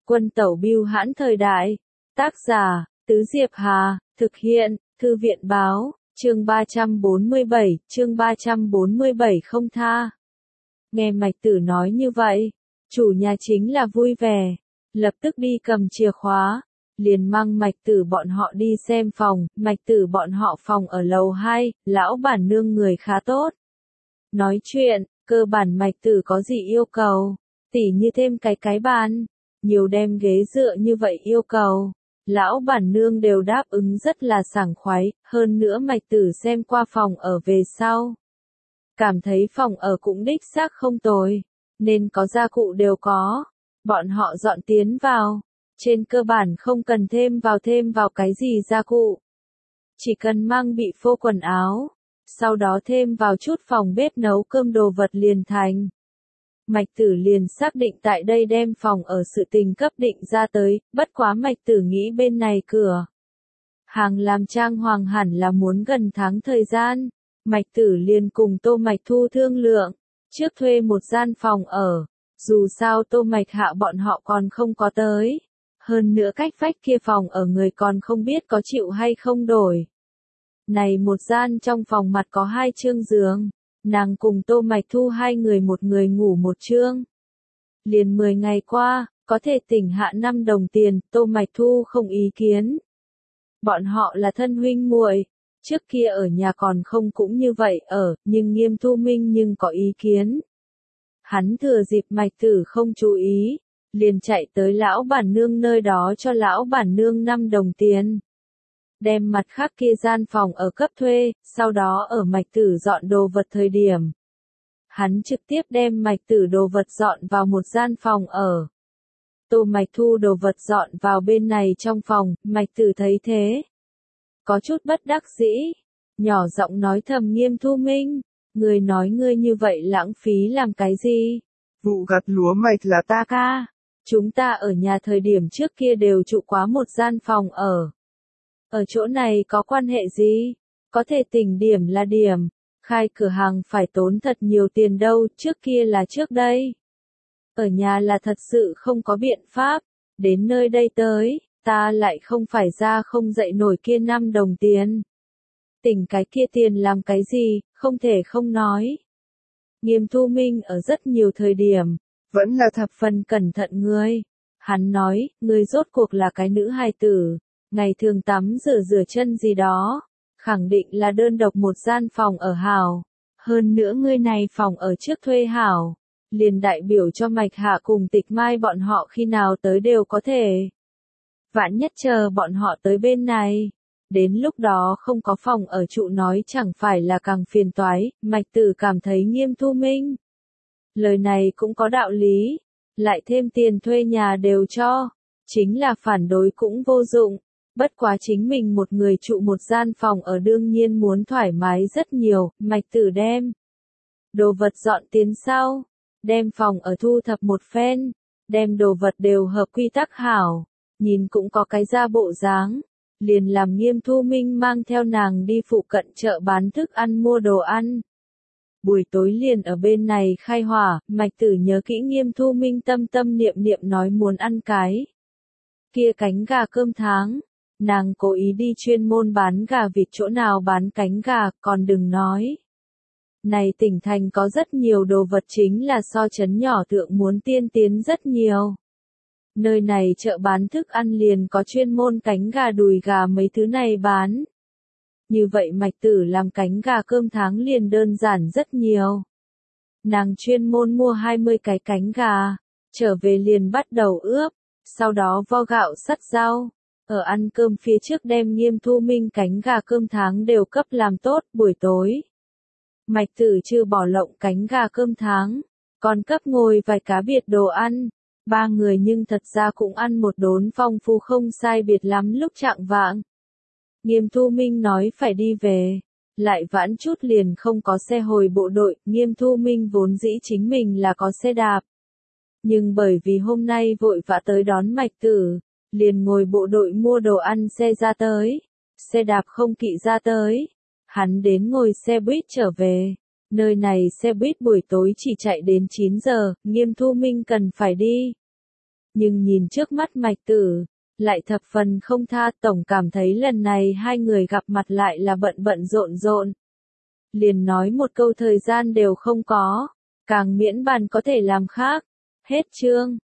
Quân tẩu bưu hãn thời đại. Tác giả, Tứ Diệp Hà, thực hiện, Thư viện báo, chương 347 không tha. Nghe Mạch Tử nói như vậy, chủ nhà chính là vui vẻ, lập tức đi cầm chìa khóa, liền mang Mạch Tử bọn họ đi xem phòng. Mạch Tử bọn họ phòng ở lầu 2, lão bản nương người khá tốt. Nói chuyện, cơ bản Mạch Tử có gì yêu cầu, tỉ như thêm cái bàn, nhiều đem ghế dựa như vậy yêu cầu, lão bản nương đều đáp ứng rất là sảng khoái. Hơn nữa Mạch Tử xem qua phòng ở về sau, cảm thấy phòng ở cũng đích xác không tồi, nên có gia cụ đều có, bọn họ dọn tiến vào, trên cơ bản không cần thêm vào cái gì gia cụ, chỉ cần mang bị phô quần áo, sau đó thêm vào chút phòng bếp nấu cơm đồ vật liền thành. Mạch Tử liền xác định tại đây đem phòng ở sự tình cấp định ra tới, bất quá Mạch Tử nghĩ bên này cửa hàng làm trang hoàng hẳn là muốn gần tháng thời gian. Mạch Tử liền cùng Tô Mạch Thu thương lượng, trước thuê một gian phòng ở, dù sao Tô Mạch Hạ bọn họ còn không có tới, hơn nữa cách vách kia phòng ở người còn không biết có chịu hay không đổi. Này một gian trong phòng mặt có 2 chương giường, nàng cùng Tô Mạch Thu 2 người một người ngủ một chương. Liền 10 ngày qua, có thể tỉnh hạ 5 đồng tiền, Tô Mạch Thu không ý kiến. Bọn họ là thân huynh muội, trước kia ở nhà còn không cũng như vậy ở, nhưng Nghiêm Thu Minh nhưng có ý kiến. Hắn thừa dịp Mạch Tử không chú ý, liền chạy tới lão bản nương nơi đó cho lão bản nương 5 đồng tiền. Đem mặt khác kia gian phòng ở cấp thuê, sau đó ở Mạch Tử dọn đồ vật thời điểm, hắn trực tiếp đem Mạch Tử đồ vật dọn vào một gian phòng ở. Tô Mạch Thu đồ vật dọn vào bên này trong phòng, Mạch Tử thấy thế, có chút bất đắc dĩ, nhỏ giọng nói thầm Nghiêm Thu Minh, người nói ngươi như vậy lãng phí làm cái gì? Vụ gặt lúa mạch là ta ca, chúng ta ở nhà thời điểm trước kia đều trụ quá một gian phòng ở. Ở chỗ này có quan hệ gì? Có thể tỉnh điểm là điểm, khai cửa hàng phải tốn thật nhiều tiền đâu, trước kia là trước đây. Ở nhà là thật sự không có biện pháp, đến nơi đây tới, ta lại không phải ra không dậy nổi kia 5 đồng tiền. Tỉnh cái kia tiền làm cái gì, không thể không nói. Nghiêm Thu Minh ở rất nhiều thời điểm, vẫn là thập phần cẩn thận ngươi. Hắn nói, ngươi rốt cuộc là cái nữ hài tử, ngày thường tắm rửa chân gì đó, khẳng định là đơn độc một gian phòng ở hảo. Hơn nữa ngươi này phòng ở trước thuê hảo, liền đại biểu cho Mạch Hạ cùng Tịch Mai bọn họ khi nào tới đều có thể. Vạn nhất chờ bọn họ tới bên này, đến lúc đó không có phòng ở trụ nói chẳng phải là càng phiền toái. Mạch Tử cảm thấy Nghiêm Thu Minh lời này cũng có đạo lý, lại thêm tiền thuê nhà đều cho, chính là phản đối cũng vô dụng, bất quá chính mình một người trụ một gian phòng ở đương nhiên muốn thoải mái rất nhiều. Mạch Tử đem đồ vật dọn tiến sau, đem phòng ở thu thập một phen, đem đồ vật đều hợp quy tắc hảo, nhìn cũng có cái ra bộ dáng, liền làm Nghiêm Thu Minh mang theo nàng đi phụ cận chợ bán thức ăn mua đồ ăn. Buổi tối liền ở bên này khai hỏa, Mạch Tử nhớ kỹ Nghiêm Thu Minh tâm niệm nói muốn ăn cái kia cánh gà cơm tháng, nàng cố ý đi chuyên môn bán gà vịt chỗ nào bán cánh gà, còn đừng nói. Này tỉnh thành có rất nhiều đồ vật chính là so chấn nhỏ thượng muốn tiên tiến rất nhiều. Nơi này chợ bán thức ăn liền có chuyên môn cánh gà đùi gà mấy thứ này bán. Như vậy Mạch Tử làm cánh gà cơm tháng liền đơn giản rất nhiều. Nàng chuyên môn mua 20 cái cánh gà, trở về liền bắt đầu ướp, sau đó vo gạo sắt rau. Ở ăn cơm phía trước đem Nghiêm Thu Minh cánh gà cơm tháng đều cấp làm tốt. Buổi tối, Mạch Tử chưa bỏ lộng cánh gà cơm tháng, còn cấp ngồi vài cá biệt đồ ăn. 3 người nhưng thật ra cũng ăn một đốn phong phú không sai biệt lắm. Lúc chạng vạng, Nghiêm Thu Minh nói phải đi về, lại vãn chút liền không có xe hồi bộ đội. Nghiêm Thu Minh vốn dĩ chính mình là có xe đạp, nhưng bởi vì hôm nay vội vã tới đón Mạch Tử, liền ngồi bộ đội mua đồ ăn xe ra tới, xe đạp không kỵ ra tới, hắn đến ngồi xe buýt trở về. Nơi này xe buýt buổi tối chỉ chạy đến 9 giờ, Nghiêm Thu Minh cần phải đi. Nhưng nhìn trước mắt Mạch Tử, lại thập phần không tha, tổng cảm thấy lần này hai người gặp mặt lại là bận bận rộn rộn. Liền nói một câu thời gian đều không có, càng miễn bàn có thể làm khác. Hết chương.